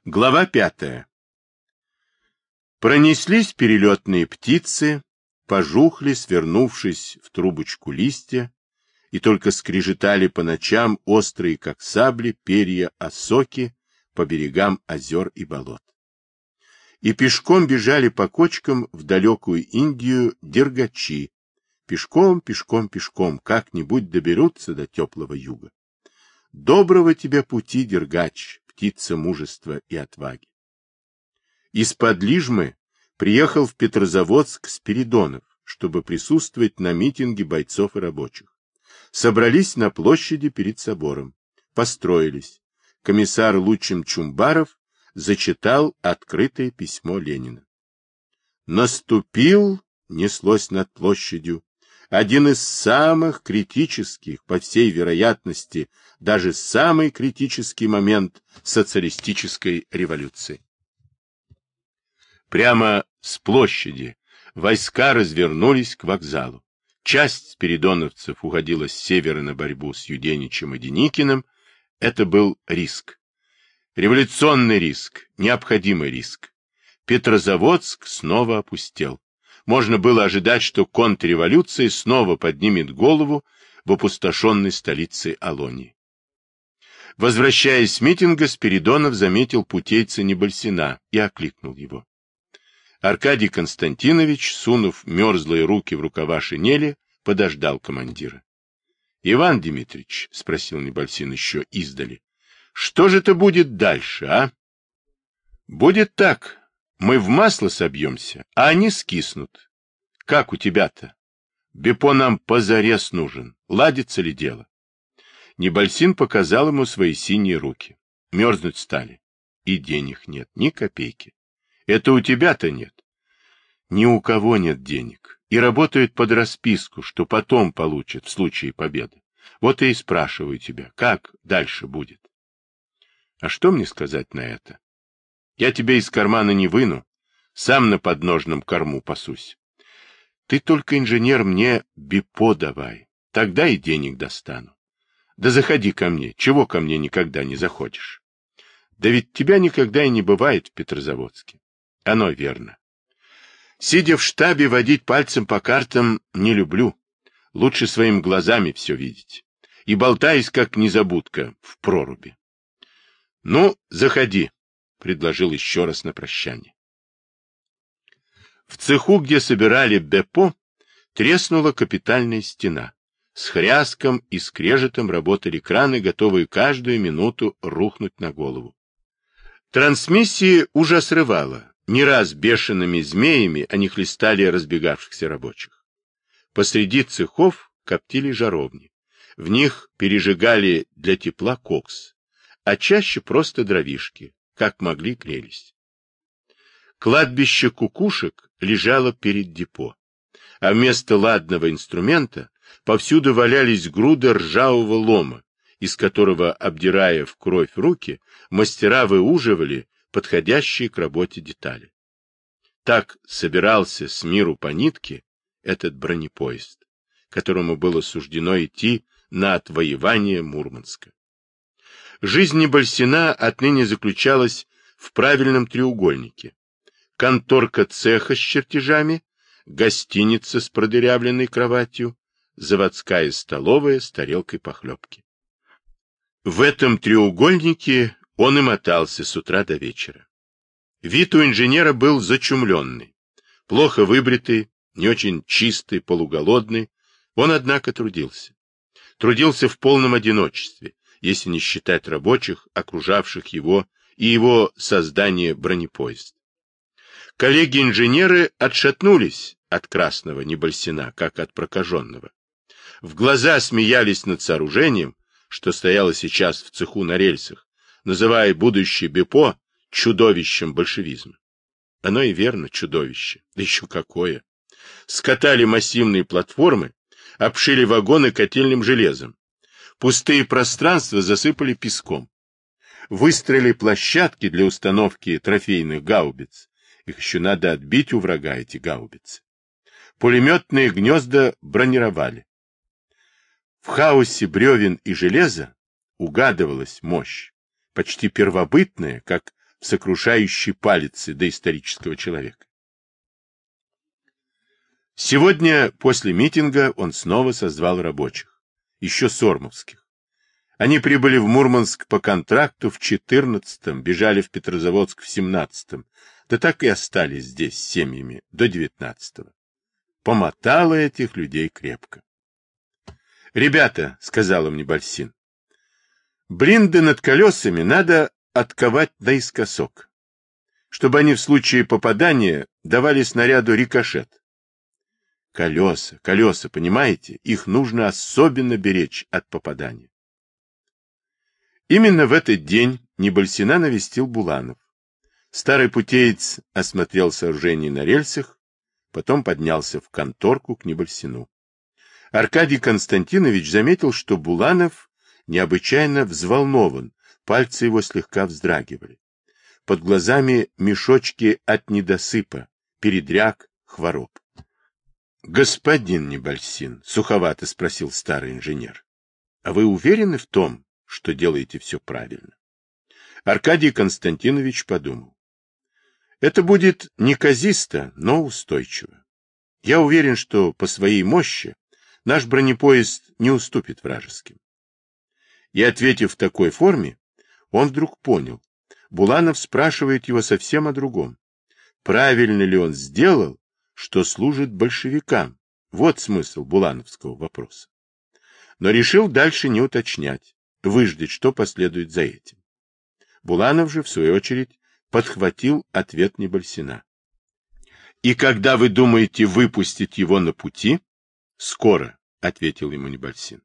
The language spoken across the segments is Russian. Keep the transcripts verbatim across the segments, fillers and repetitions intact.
Глава пятая. Пронеслись перелетные птицы, пожухли, свернувшись в трубочку листья, и только скрежетали по ночам острые, как сабли, перья осоки по берегам озер и болот. И пешком бежали по кочкам в далекую Индию дергачи, пешком, пешком, пешком, как-нибудь доберутся до теплого юга. Доброго тебе пути, дергач, птица мужества и отваги. Из-под Лижмы приехал в Петрозаводск Спиридонов, чтобы присутствовать на митинге бойцов и рабочих. Собрались на площади перед собором, построились. Комиссар Лучин Чумбаров зачитал открытое письмо Ленина. Наступил, неслось над площадью, один из самых критических, по всей вероятности, даже самый критический момент социалистической революции. Прямо с площади войска развернулись к вокзалу. Часть спиридоновцев уходила с севера на борьбу с Юденичем и Деникиным. Это был риск. Революционный риск, необходимый риск. Петрозаводск снова опустел. Можно было ожидать, что контрреволюция снова поднимет голову в опустошенной столице Алонии. Возвращаясь с митинга, Спиридонов заметил путейца Небольсина и окликнул его. Аркадий Константинович, сунув мерзлые руки в рукава шинели, подождал командира. — Иван Дмитрич, — спросил Небольсин еще издали, — что же это будет дальше, а? — Будет так. Мы в масло собьемся, а они скиснут. Как у тебя-то? Бепо нам позарез нужен. Ладится ли дело? Небольсин показал ему свои синие руки. Мерзнуть стали. И денег нет, ни копейки. Это у тебя-то нет. Ни у кого нет денег. И работают под расписку, что потом получат в случае победы. Вот и спрашиваю тебя, как дальше будет? А что мне сказать на это? Я тебя из кармана не выну, сам на подножном корму пасусь. Ты только, инженер, мне бепо давай, тогда и денег достану. Да заходи ко мне, чего ко мне никогда не заходишь? Да ведь тебя никогда и не бывает в Петрозаводске. Оно верно. Сидя в штабе, водить пальцем по картам не люблю. Лучше своими глазами все видеть. И болтаюсь, как незабудка, в проруби. Ну, заходи. — предложил еще раз на прощание. В цеху, где собирали бепо, треснула капитальная стена. С хряском и скрежетом работали краны, готовые каждую минуту рухнуть на голову. Трансмиссии уже срывало. Не раз бешеными змеями они хлестали разбегавшихся рабочих. Посреди цехов коптили жаровни. В них пережигали для тепла кокс, а чаще просто дровишки. Как могли, грелись. Кладбище кукушек лежало перед депо, а вместо ладного инструмента повсюду валялись груды ржавого лома, из которого, обдирая в кровь руки, мастера выуживали подходящие к работе детали. Так собирался с миру по нитке этот бронепоезд, которому было суждено идти на отвоевание Мурманска. Жизнь Небольсина отныне заключалась в правильном треугольнике. Конторка цеха с чертежами, гостиница с продырявленной кроватью, заводская столовая с тарелкой похлебки. В этом треугольнике он и мотался с утра до вечера. Вид у инженера был зачумленный, плохо выбритый, не очень чистый, полуголодный. Он, однако, трудился. Трудился в полном одиночестве, если не считать рабочих, окружавших его, и его создание бронепоезд. Коллеги-инженеры отшатнулись от красного Небольсина, как от прокаженного. В глаза смеялись над сооружением, что стояло сейчас в цеху на рельсах, называя будущее бепо чудовищем большевизма. Оно и верно чудовище, да еще какое. Скатали массивные платформы, обшили вагоны котельным железом. Пустые пространства засыпали песком. Выстроили площадки для установки трофейных гаубиц. Их еще надо отбить у врага, эти гаубицы. Пулеметные гнезда бронировали. В хаосе бревен и железа угадывалась мощь, почти первобытная, как в сокрушающей палице доисторического человека. Сегодня, после митинга, он снова созвал рабочих, еще сормовских. Они прибыли в Мурманск по контракту в четырнадцатом, бежали в Петрозаводск в семнадцатом, да так и остались здесь с семьями до девятнадцатого. Помотало этих людей крепко. «Ребята», — сказал им Небольсин, — «блинды над колесами надо отковать наискосок, чтобы они в случае попадания давали снаряду рикошет. Колеса, колеса, понимаете, их нужно особенно беречь от попадания». Именно в этот день Небольсина навестил Буланов. Старый путеец осмотрел сооружение на рельсах, потом поднялся в конторку к Небольсину. Аркадий Константинович заметил, что Буланов необычайно взволнован, пальцы его слегка вздрагивали. Под глазами мешочки от недосыпа, передряг, хвороб. — Господин Небольсин, — суховато спросил старый инженер, — а вы уверены в том, что делаете все правильно? Аркадий Константинович подумал. Это будет неказисто, но устойчиво. Я уверен, что по своей мощи наш бронепоезд не уступит вражеским. И, ответив в такой форме, он вдруг понял. Буланов спрашивает его совсем о другом. Правильно ли он сделал, что служит большевикам? Вот смысл булановского вопроса. Но решил дальше не уточнять, выждать, что последует за этим. Буланов же, в свою очередь, подхватил ответ Небольсина. «И когда вы думаете выпустить его на пути?» «Скоро», — ответил ему Небольсин.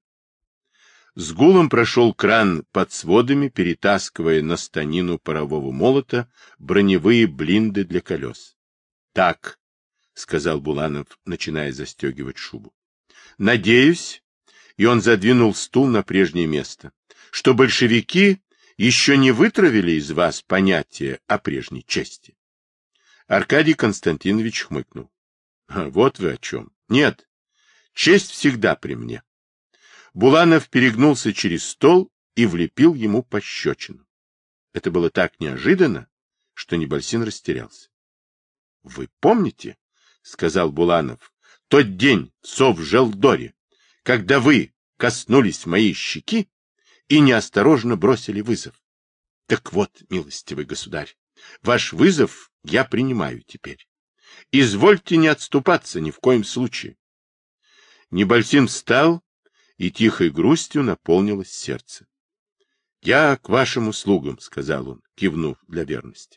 С гулом прошел кран под сводами, перетаскивая на станину парового молота броневые блинды для колес. «Так», — сказал Буланов, начиная застегивать шубу. «Надеюсь», — и он задвинул стул на прежнее место, «что большевики еще не вытравили из вас понятие о прежней чести». Аркадий Константинович хмыкнул. «Вот вы о чем. Нет, честь всегда при мне». Буланов перегнулся через стол и влепил ему пощечину. Это было так неожиданно, что Небольсин растерялся. — Вы помните, — сказал Буланов, — тот день в Совжелдоре, когда вы коснулись моей щеки и неосторожно бросили вызов? Так вот, милостивый государь, ваш вызов я принимаю теперь. Извольте не отступаться ни в коем случае. Небольсин встал, и тихой грустью наполнилось сердце. — Я к вашим услугам, — сказал он, кивнув для верности.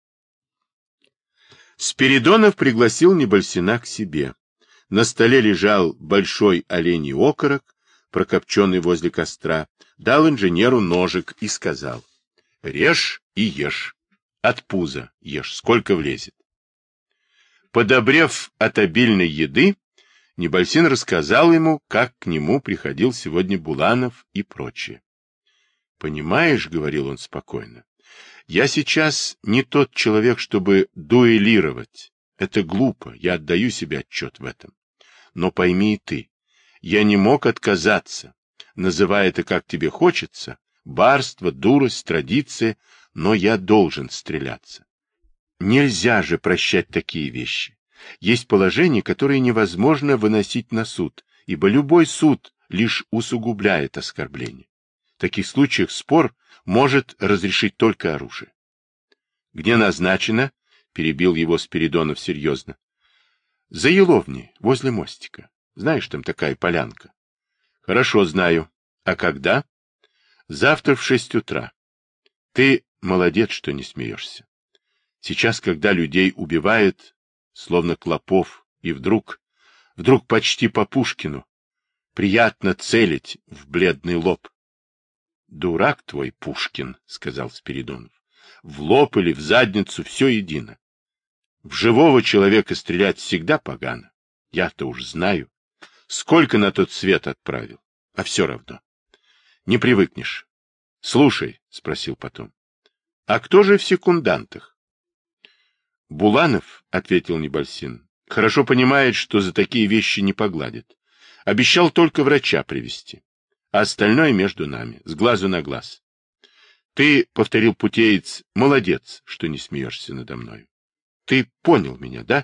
Спиридонов пригласил Небольсина к себе. На столе лежал большой оленей окорок, прокопченный возле костра, дал инженеру ножик и сказал: — Режь и ешь. От пуза ешь, сколько влезет. Подобрев от обильной еды, Небольсин рассказал ему, как к нему приходил сегодня Буланов и прочее. — Понимаешь, — говорил он спокойно, — я сейчас не тот человек, чтобы дуэлировать. Это глупо, я отдаю себе отчет в этом. Но пойми и ты, я не мог отказаться, называя это как тебе хочется, барство, дурость, традиция, но я должен стреляться. Нельзя же прощать такие вещи. Есть положения, которые невозможно выносить на суд, ибо любой суд лишь усугубляет оскорбление. В таких случаях спор может разрешить только оружие. — Где назначено? — перебил его Спиридонов серьезно. — За Еловней, возле мостика. Знаешь, там такая полянка. — Хорошо знаю. А когда? — Завтра в шесть утра. Ты молодец, что не смеешься. Сейчас, когда людей убивают, словно клопов, и вдруг, вдруг почти по Пушкину, приятно целить в бледный лоб. — Дурак твой, Пушкин, — сказал Спиридонов. — В лоб или в задницу все едино. В живого человека стрелять всегда погано. Я-то уж знаю. Сколько на тот свет отправил, а все равно. Не привыкнешь. — Слушай, — спросил потом, — а кто же в секундантах? — Буланов, — ответил Небольсин, — хорошо понимает, что за такие вещи не погладит. Обещал только врача привезти. А остальное между нами, с глазу на глаз. Ты, — повторил путеец, — молодец, что не смеешься надо мной. Ты понял меня, да?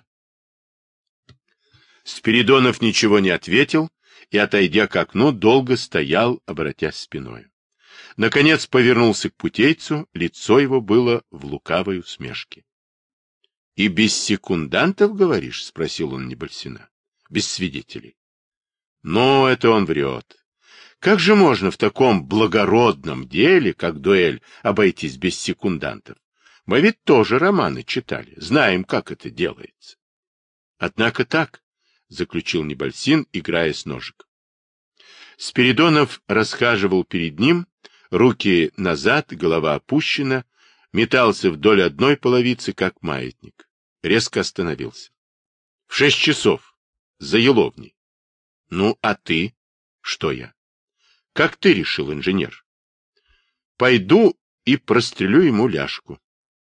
Спиридонов ничего не ответил и, отойдя к окну, долго стоял, обратясь спиной. Наконец повернулся к путейцу, лицо его было в лукавой усмешке. — И без секундантов, говоришь? — спросил он Небольсина. — Без свидетелей. — Ну, это он врет. Как же можно в таком благородном деле, как дуэль, обойтись без секундантов? Мы ведь тоже романы читали, знаем, как это делается. — Однако так, — заключил Небольсин, играя с ножиком. Спиридонов расхаживал перед ним, руки назад, голова опущена, метался вдоль одной половицы, как маятник. Резко остановился. — В шесть часов. За Еловней. — Ну, а ты? — Что я? — Как ты решил, инженер? — Пойду и прострелю ему ляжку.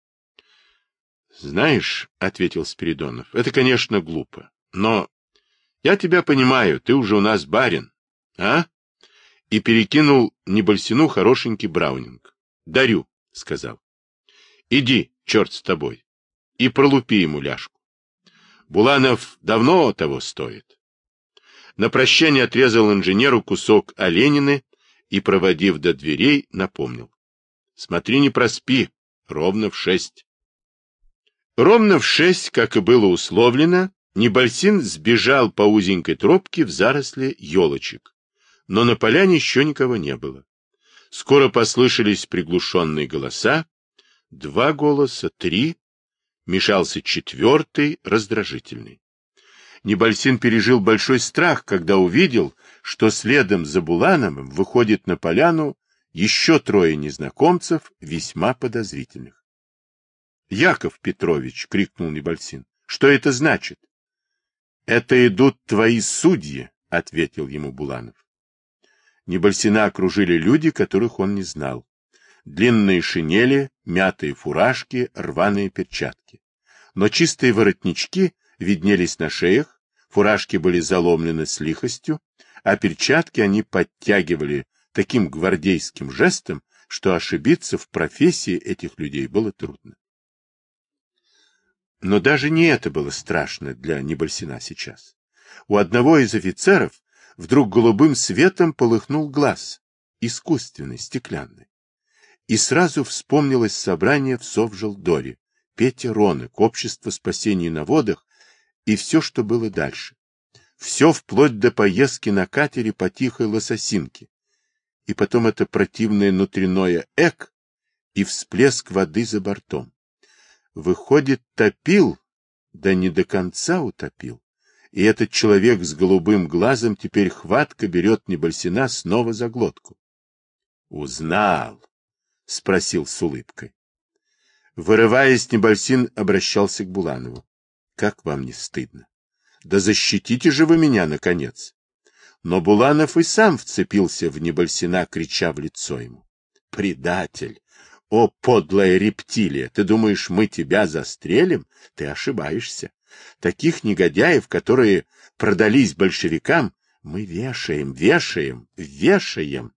— Знаешь, — ответил Спиридонов, — это, конечно, глупо, но я тебя понимаю, ты уже у нас барин, а? И перекинул Небольсину хорошенький браунинг. — Дарю, — сказал. — Иди, черт с тобой, и пролупи ему ляжку. Буланов давно того стоит. На прощание отрезал инженеру кусок оленины и, проводив до дверей, напомнил. — Смотри, не проспи, ровно в шесть. Ровно в шесть, как и было условлено, Небольсин сбежал по узенькой тропке в заросли елочек. Но на поляне еще никого не было. Скоро послышались приглушенные голоса. Два голоса, три. Мешался четвертый, раздражительный. Небольсин пережил большой страх, когда увидел, что следом за Булановым выходит на поляну еще трое незнакомцев, весьма подозрительных. — Яков Петрович! — крикнул Небольсин. — Что это значит? — Это идут твои судьи, — ответил ему Буланов. Небольсина окружили люди, которых он не знал. Длинные шинели, мятые фуражки, рваные перчатки. Но чистые воротнички виднелись на шеях, фуражки были заломлены с лихостью, а перчатки они подтягивали таким гвардейским жестом, что ошибиться в профессии этих людей было трудно. Но даже не это было страшно для Небольсина сейчас. У одного из офицеров вдруг голубым светом полыхнул глаз, искусственный, стеклянный. И сразу вспомнилось собрание в Совжелдоре, Петя Ронок, Общество спасения на водах и все, что было дальше. Все вплоть до поездки на катере по Тихой Лососинке. И потом это противное внутреннее эк и всплеск воды за бортом. Выходит, топил, да не до конца утопил. И этот человек с голубым глазом теперь хватко берет Небольсина снова за глотку. — Узнал? — спросил с улыбкой. Вырываясь, Небольсин обращался к Буланову. — Как вам не стыдно? Да защитите же вы меня, наконец! Но Буланов и сам вцепился в Небольсина, крича в лицо ему. — Предатель! О, подлая рептилия! Ты думаешь, мы тебя застрелим? Ты ошибаешься. Таких негодяев, которые продались большевикам, мы вешаем, вешаем, вешаем.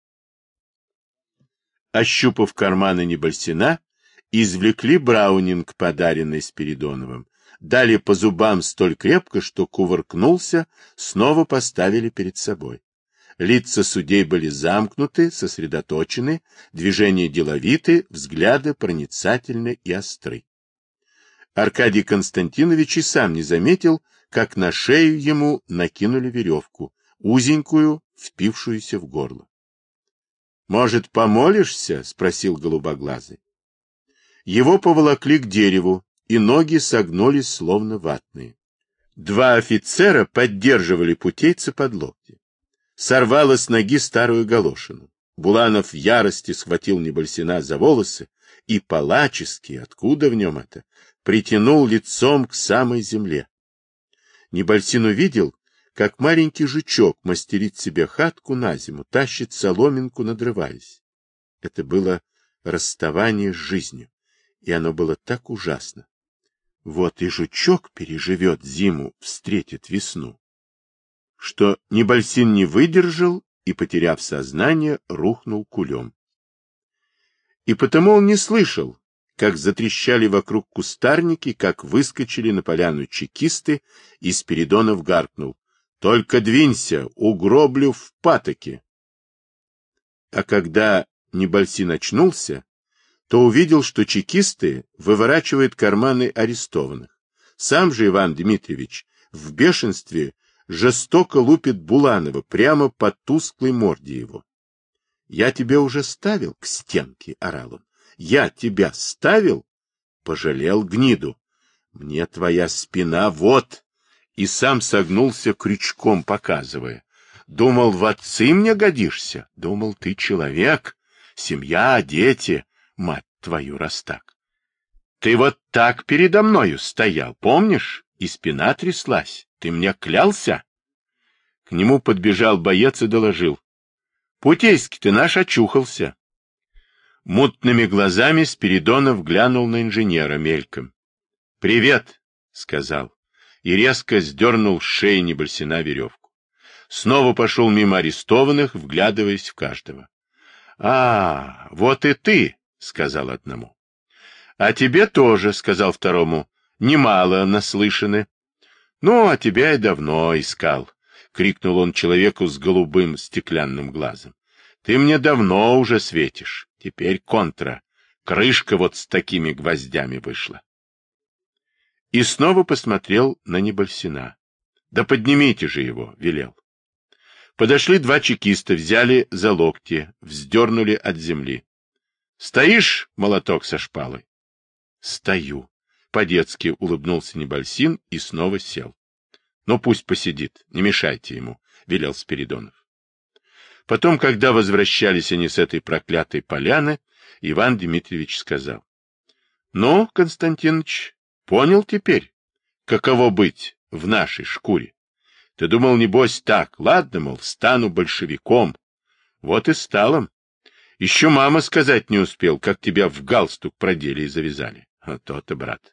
Ощупав карманы Небольсина, извлекли браунинг, подаренный Спиридоновым, дали по зубам столь крепко, что кувыркнулся, снова поставили перед собой. Лица судей были замкнуты, сосредоточены, движения деловиты, взгляды проницательны и остры. Аркадий Константинович и сам не заметил, как на шею ему накинули веревку, узенькую, впившуюся в горло. — Может, помолишься? — спросил голубоглазый. Его поволокли к дереву, и ноги согнулись, словно ватные. Два офицера поддерживали путейца под локти. Сорвало с ноги старую галошину. Буланов в ярости схватил Небольсина за волосы и палачески, откуда в нем это, притянул лицом к самой земле. Небольсин увидел, как маленький жучок мастерит себе хатку на зиму, тащит соломинку, надрываясь. Это было расставание с жизнью, и оно было так ужасно. Вот и жучок переживет зиму, встретит весну. Что Небольсин не выдержал и, потеряв сознание, рухнул кулем. И потому он не слышал, как затрещали вокруг кустарники, как выскочили на поляну чекисты, и Спиридонов гаркнул: «Только двинься, угроблю в патоке!» А когда Небольсин очнулся, то увидел, что чекисты выворачивают карманы арестованных. Сам же Иван Дмитриевич в бешенстве жестоко лупит Буланова прямо по тусклой морде его. «Я тебя уже ставил к стенке», — орал он. «Я тебя ставил?» Пожалел гниду. «Мне твоя спина вот!» И сам согнулся крючком, показывая. «Думал, в отцы мне годишься? Думал, ты человек, семья, дети, мать твою, раз так. Ты вот так передо мною стоял, помнишь? И спина тряслась. Ты мне клялся?» К нему подбежал боец и доложил: «Путейский ты наш очухался». Мутными глазами Спиридонов глянул на инженера мельком. «Привет», — сказал, и резко сдернул с шеи Небольсина веревку. Снова пошел мимо арестованных, вглядываясь в каждого. «А, вот и ты», — сказал одному. «А тебе тоже», — сказал второму, — «немало наслышаны». «Ну, а тебя я давно искал», — крикнул он человеку с голубым стеклянным глазом. «Ты мне давно уже светишь. Теперь контра. Крышка вот с такими гвоздями вышла». И снова посмотрел на Небольсина. «Да поднимите же его», — велел. Подошли два чекиста, взяли за локти, вздернули от земли. «Стоишь, молоток со шпалой?» «Стою», — по-детски улыбнулся Небольсин и снова сел. «Ну, пусть посидит, не мешайте ему», — велел Спиридонов. Потом, когда возвращались они с этой проклятой поляны, Иван Дмитриевич сказал: «Ну, Константиныч, понял теперь, каково быть в нашей шкуре? Ты думал, небось, так, ладно, мол, стану большевиком. Вот и стал им. Еще мама сказать не успел, как тебя в галстук продели и завязали. А то-то, брат».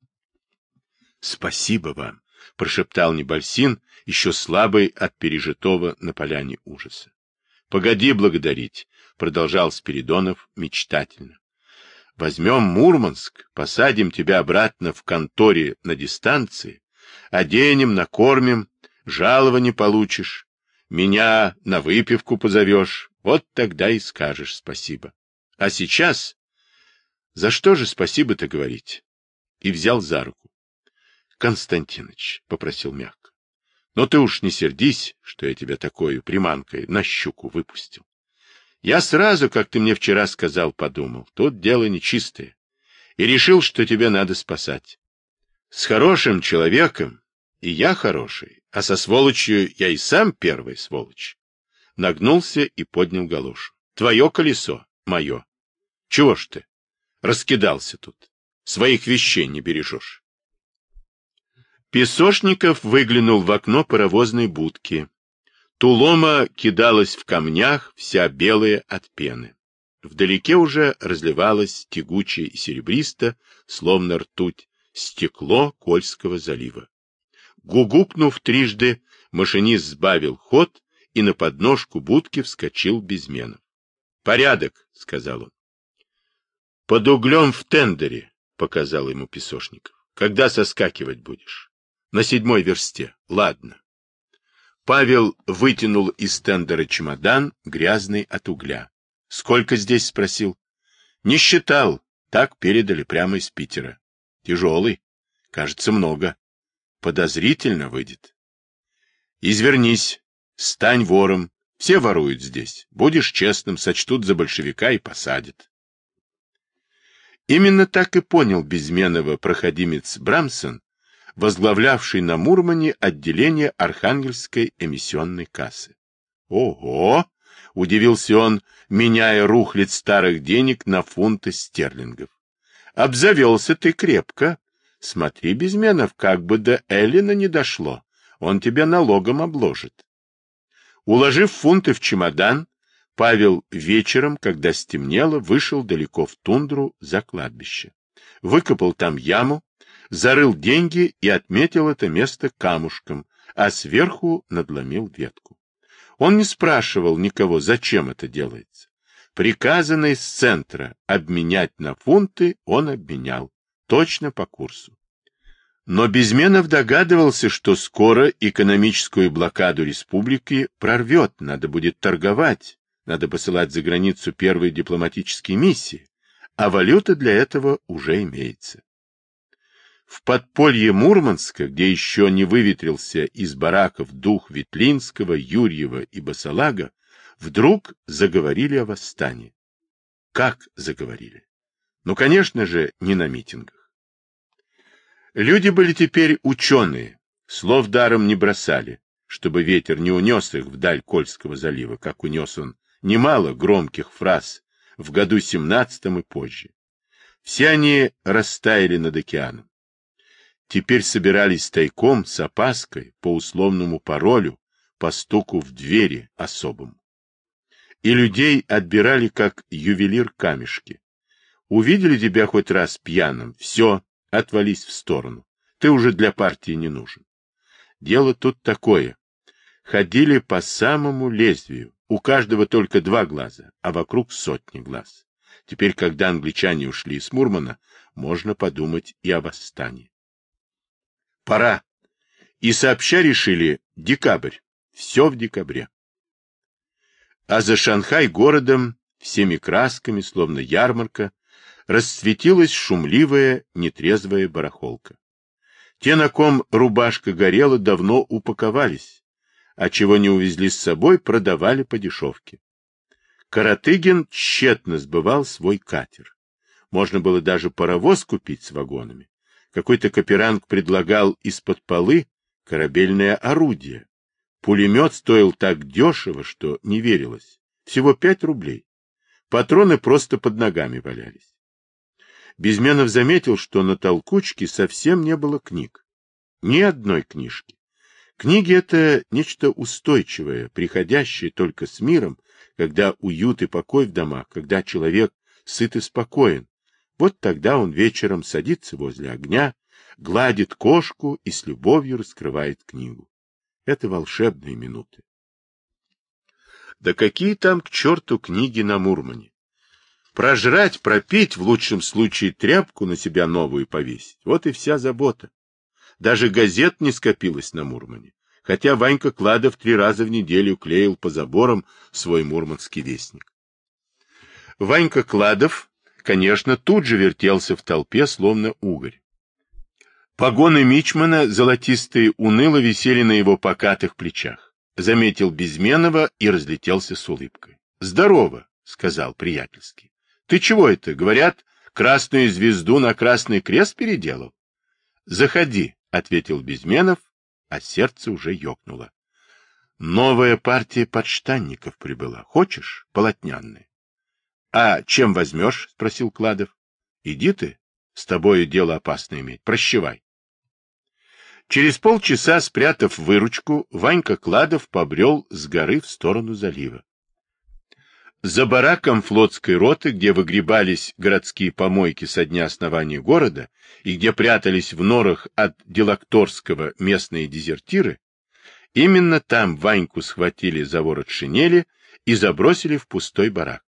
«Спасибо вам», — прошептал Небольсин, еще слабый от пережитого на поляне ужаса. «Погоди благодарить», — продолжал Спиридонов мечтательно. «Возьмем Мурманск, посадим тебя обратно в конторе на дистанции, оденем, накормим, жалование получишь, меня на выпивку позовешь, вот тогда и скажешь спасибо. А сейчас... За что же спасибо-то говорить?» И взял за руку. «Константиныч», — попросил мягко, — «но ты уж не сердись, что я тебя такой приманкой на щуку выпустил. Я сразу, как ты мне вчера сказал, подумал, тут дело нечистое, и решил, что тебя надо спасать. С хорошим человеком и я хороший, а со сволочью я и сам первый сволочь». Нагнулся и поднял галошу. «Твое колесо, мое. Чего ж ты? Раскидался тут. Своих вещей не бережешь». Песошников выглянул в окно паровозной будки. Тулома кидалась в камнях, вся белая от пены. Вдалеке уже разливалось тягуче и серебристо, словно ртуть, стекло Кольского залива. Гугукнув трижды, машинист сбавил ход, и на подножку будки вскочил Безменов. «Порядок», — сказал он. «Под углем в тендере», — показал ему Песошников. «Когда соскакивать будешь?» «На седьмой версте. Ладно». Павел вытянул из тендера чемодан, грязный от угля. «Сколько здесь?» — спросил. «Не считал. Так передали прямо из Питера. Тяжелый. Кажется, много. Подозрительно выйдет». «Извернись. Стань вором. Все воруют здесь. Будешь честным, сочтут за большевика и посадят». Именно так и понял Безменова проходимец Брамсон, возглавлявший на Мурмане отделение Архангельской эмиссионной кассы. «Ого!» — удивился он, меняя рухлядь старых денег на фунты стерлингов. «Обзавелся ты крепко. Смотри, Безменов, как бы до Эллина не дошло. Он тебя налогом обложит». Уложив фунты в чемодан, Павел вечером, когда стемнело, вышел далеко в тундру за кладбище. Выкопал там яму, зарыл деньги и отметил это место камушком, а сверху надломил ветку. Он не спрашивал никого, зачем это делается. Приказанный с центра обменять на фунты он обменял. Точно по курсу. Но Безменов догадывался, что скоро экономическую блокаду республики прорвет, надо будет торговать, надо посылать за границу первые дипломатические миссии, а валюта для этого уже имеется. В подполье Мурманска, где еще не выветрился из бараков дух Ветлинского, Юрьева и Басалага, вдруг заговорили о восстании. Как заговорили? Ну, конечно же, не на митингах. Люди были теперь ученые, слов даром не бросали, чтобы ветер не унес их вдаль Кольского залива, как унес он немало громких фраз в году семнадцатом и позже. Все они растаяли над океаном. Теперь собирались тайком, с опаской, по условному паролю, по стуку в двери особому. И людей отбирали, как ювелир камешки. Увидели тебя хоть раз пьяным, все, отвались в сторону. Ты уже для партии не нужен. Дело тут такое. Ходили по самому лезвию. У каждого только два глаза, а вокруг сотни глаз. Теперь, когда англичане ушли из Мурмана, можно подумать и о восстании. Пора. И сообща решили декабрь. Все в декабре. А за Шанхай городом, всеми красками, словно ярмарка, расцветилась шумливая, нетрезвая барахолка. Те, на ком рубашка горела, давно упаковались, а чего не увезли с собой, продавали по дешевке. Каратыгин тщетно сбывал свой катер. Можно было даже паровоз купить с вагонами. Какой-то каперанг предлагал из-под полы корабельное орудие. Пулемет стоил так дешево, что не верилось. Всего пять рублей. Патроны просто под ногами валялись. Безменов заметил, что на толкучке совсем не было книг. Ни одной книжки. Книги — это нечто устойчивое, приходящее только с миром, когда уют и покой в домах, когда человек сыт и спокоен. Вот тогда он вечером садится возле огня, гладит кошку и с любовью раскрывает книгу. Это волшебные минуты. Да какие там к черту книги на Мурмане? Прожрать, пропить, в лучшем случае тряпку на себя новую повесить. Вот и вся забота. Даже газет не скопилось на Мурмане, хотя Ванька Кладов три раза в неделю клеил по заборам свой мурманский вестник. Ванька Кладов, конечно, тут же вертелся в толпе, словно угорь. Погоны мичмана, золотистые, уныло висели на его покатых плечах. Заметил Безменова и разлетелся с улыбкой. — Здорово, — сказал приятельски. — Ты чего это, говорят, красную звезду на красный крест переделал? — Заходи, — ответил Безменов, а сердце уже ёкнуло. — Новая партия подштанников прибыла. Хочешь? Полотняные. — А чем возьмешь? — спросил Кладов. — Иди ты, с тобою дело опасно иметь. Прощавай. Через полчаса, спрятав выручку, Ванька Кладов побрел с горы в сторону залива. За бараком флотской роты, где выгребались городские помойки со дня основания города и где прятались в норах от Делакторского местные дезертиры, именно там Ваньку схватили за ворот шинели и забросили в пустой барак.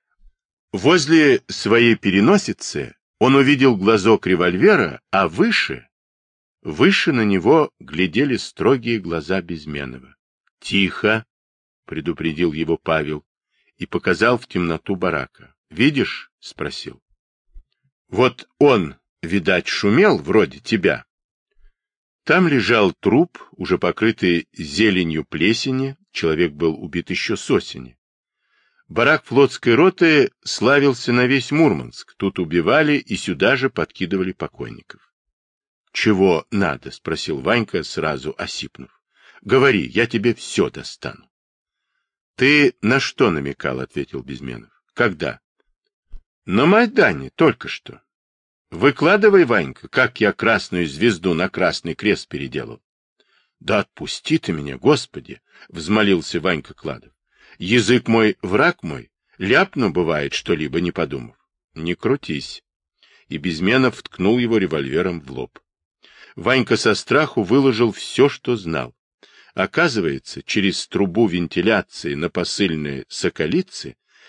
Возле своей переносицы он увидел глазок револьвера, а выше... Выше на него глядели строгие глаза Безменова. — Тихо! — предупредил его Павел и показал в темноту барака. — Видишь? — спросил. — Вот он, видать, шумел, вроде тебя. Там лежал труп, уже покрытый зеленью плесени, человек был убит еще с осени. Барак флотской роты славился на весь Мурманск, тут убивали и сюда же подкидывали покойников. — Чего надо? — спросил Ванька, сразу осипнув. — Говори, я тебе все достану. — Ты на что намекал? — ответил Безменов. — Когда? — На Майдане, только что. — Выкладывай, Ванька, как я красную звезду на красный крест переделал. — Да отпусти ты меня, Господи! — взмолился Ванька Кладов. — Язык мой, враг мой, ляпну, бывает, что-либо не подумав. — Не крутись. И Безменов ткнул его револьвером в лоб. Ванька со страху выложил все, что знал. Оказывается, через трубу вентиляции на посыльной Соколице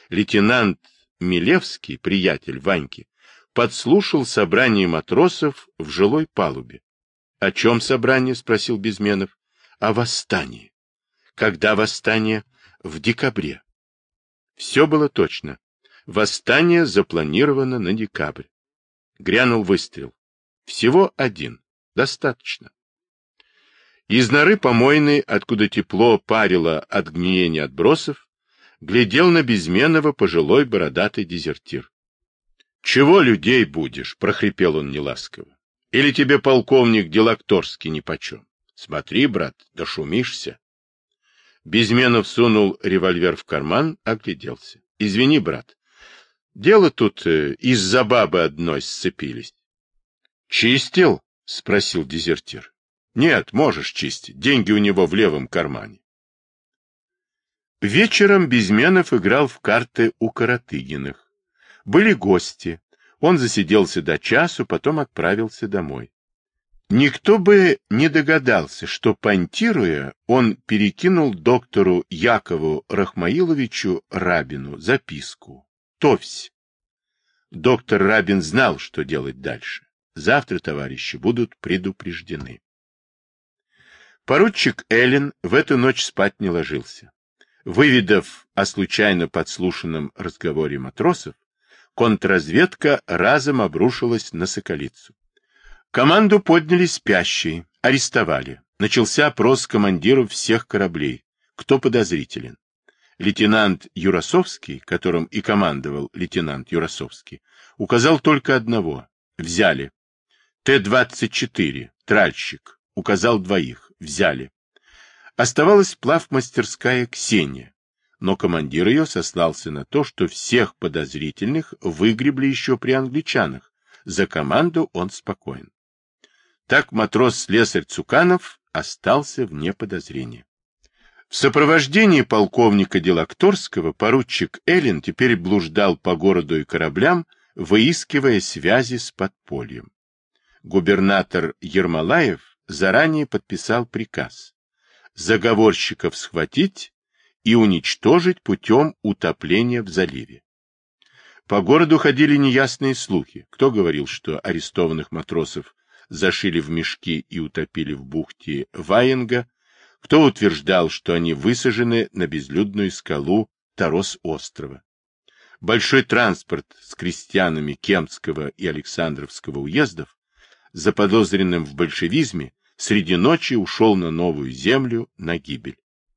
Лейтенант Милевский, приятель Ваньки, подслушал собрание матросов в жилой палубе. — О чем собрание? — спросил Безменов. — О восстании. — Когда восстание? — В декабре. Все было точно. Восстание запланировано на декабрь. Грянул выстрел. Всего один. Достаточно. Из норы помойной, откуда тепло парило от гниения отбросов, глядел на Безменова пожилой бородатый дезертир. — Чего людей будешь? — прохрипел он неласково. — Или тебе полковник Делакторский нипочем? Смотри, брат, дошумишься. Безменов сунул револьвер в карман, огляделся. — Извини, брат, дело тут э, из-за бабы одной сцепились. — Чистил? — спросил дезертир. — Нет, можешь чистить, деньги у него в левом кармане. Вечером Безменов играл в карты у Каратыгиных. Были гости. Он засиделся до часу, потом отправился домой. Никто бы не догадался, что, понтируя, он перекинул доктору Якову Рахмаиловичу Рабину записку. Товсь. Доктор Рабин знал, что делать дальше. Завтра товарищи будут предупреждены. Поручик Эллин в эту ночь спать не ложился. Выведав о случайно подслушанном разговоре матросов, контрразведка разом обрушилась на Соколицу. Команду подняли спящие, арестовали. Начался опрос командиров всех кораблей. Кто подозрителен? Лейтенант Юрасовский, которым и командовал лейтенант Юрасовский, указал только одного. Взяли. Т двадцать четыре, тральщик, указал двоих. Взяли. Оставалась плавмастерская Ксения, но командир ее сослался на то, что всех подозрительных выгребли еще при англичанах. За команду он спокоен. Так матрос-слесарь Цуканов остался вне подозрения. В сопровождении полковника Делакторского поручик Эллин теперь блуждал по городу и кораблям, выискивая связи с подпольем. Губернатор Ермолаев заранее подписал приказ заговорщиков схватить и уничтожить путем утопления в заливе. По городу ходили неясные слухи. Кто говорил, что арестованных матросов зашили в мешки и утопили в бухте Ваенга, кто утверждал, что они высажены на безлюдную скалу Тарос-острова. Большой транспорт с крестьянами Кемского и Александровского уездов, заподозренным в большевизме, среди ночи ушел на новую землю на гибель.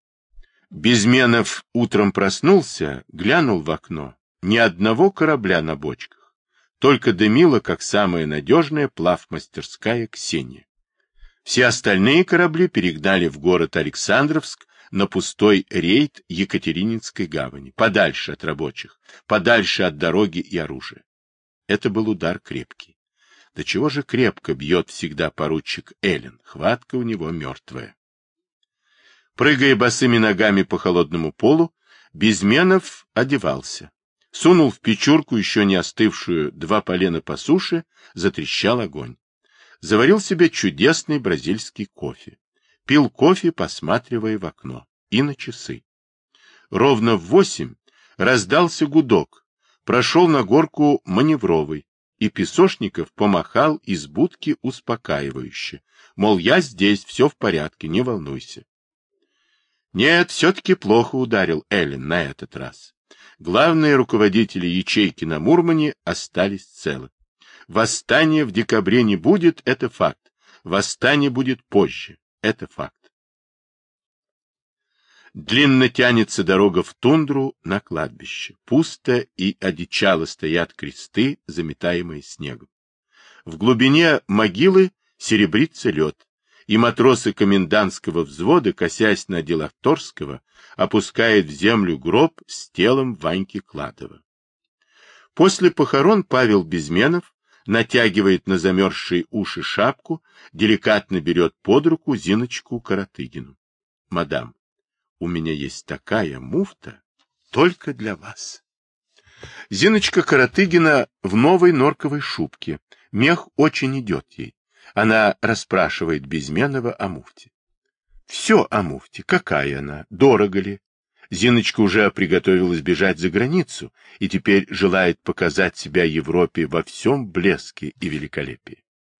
Безменов утром проснулся, глянул в окно. Ни одного корабля на бочках. Только дымила, как самая надежная плавмастерская Ксения. Все остальные корабли перегнали в город Александровск на пустой рейд Екатерининской гавани, подальше от рабочих, подальше от дороги и оружия. Это был удар крепкий. До чего же крепко бьет всегда поручик Эллин, хватка у него мертвая. Прыгая босыми ногами по холодному полу, Безменов одевался. Сунул в печурку еще не остывшую два полена по суше, затрещал огонь. Заварил себе чудесный бразильский кофе. Пил кофе, посматривая в окно, и на часы. Ровно в восемь раздался гудок, прошел на горку маневровый, и Песошников помахал из будки успокаивающе, мол, я здесь, все в порядке, не волнуйся. Нет, все-таки плохо ударил Эллин на этот раз. Главные руководители ячейки на Мурмане остались целы. Восстание в декабре не будет, это факт. Восстание будет позже, это факт. Длинно тянется дорога в тундру на кладбище. Пусто и одичало стоят кресты, заметаемые снегом. В глубине могилы серебрится лед, и матросы комендантского взвода, косясь на Делакторского, опускают в землю гроб с телом Ваньки Кладова. После похорон Павел Безменов натягивает на замерзшие уши шапку, деликатно берет под руку Зиночку Каратыгину. — Мадам, у меня есть такая муфта только для вас. Зиночка Каратыгина в новой норковой шубке. Мех очень идет ей. Она расспрашивает Безменова о муфте. Все о муфте. Какая она? Дорого ли? Зиночка уже приготовилась бежать за границу и теперь желает показать себя Европе во всем блеске и великолепии.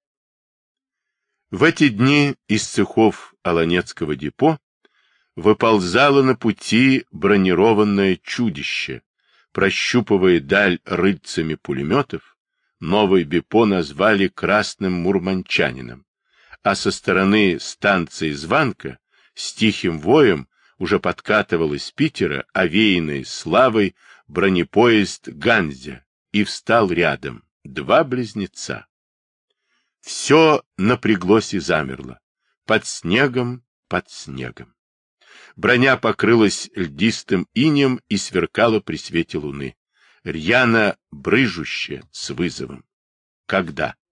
В эти дни из цехов Олонецкого депо выползало на пути бронированное чудище, прощупывая даль рыльцами пулеметов. Новый депо назвали «Красным Мурманчанином», а со стороны станции Званка с тихим воем уже подкатывал из Питера, овеянный славой, бронепоезд «Ганзя», и встал рядом два близнеца. Все напряглось и замерло. Под снегом, под снегом. Броня покрылась льдистым инеем и сверкала при свете луны. Рьяно брыжущая, с вызовом. Когда?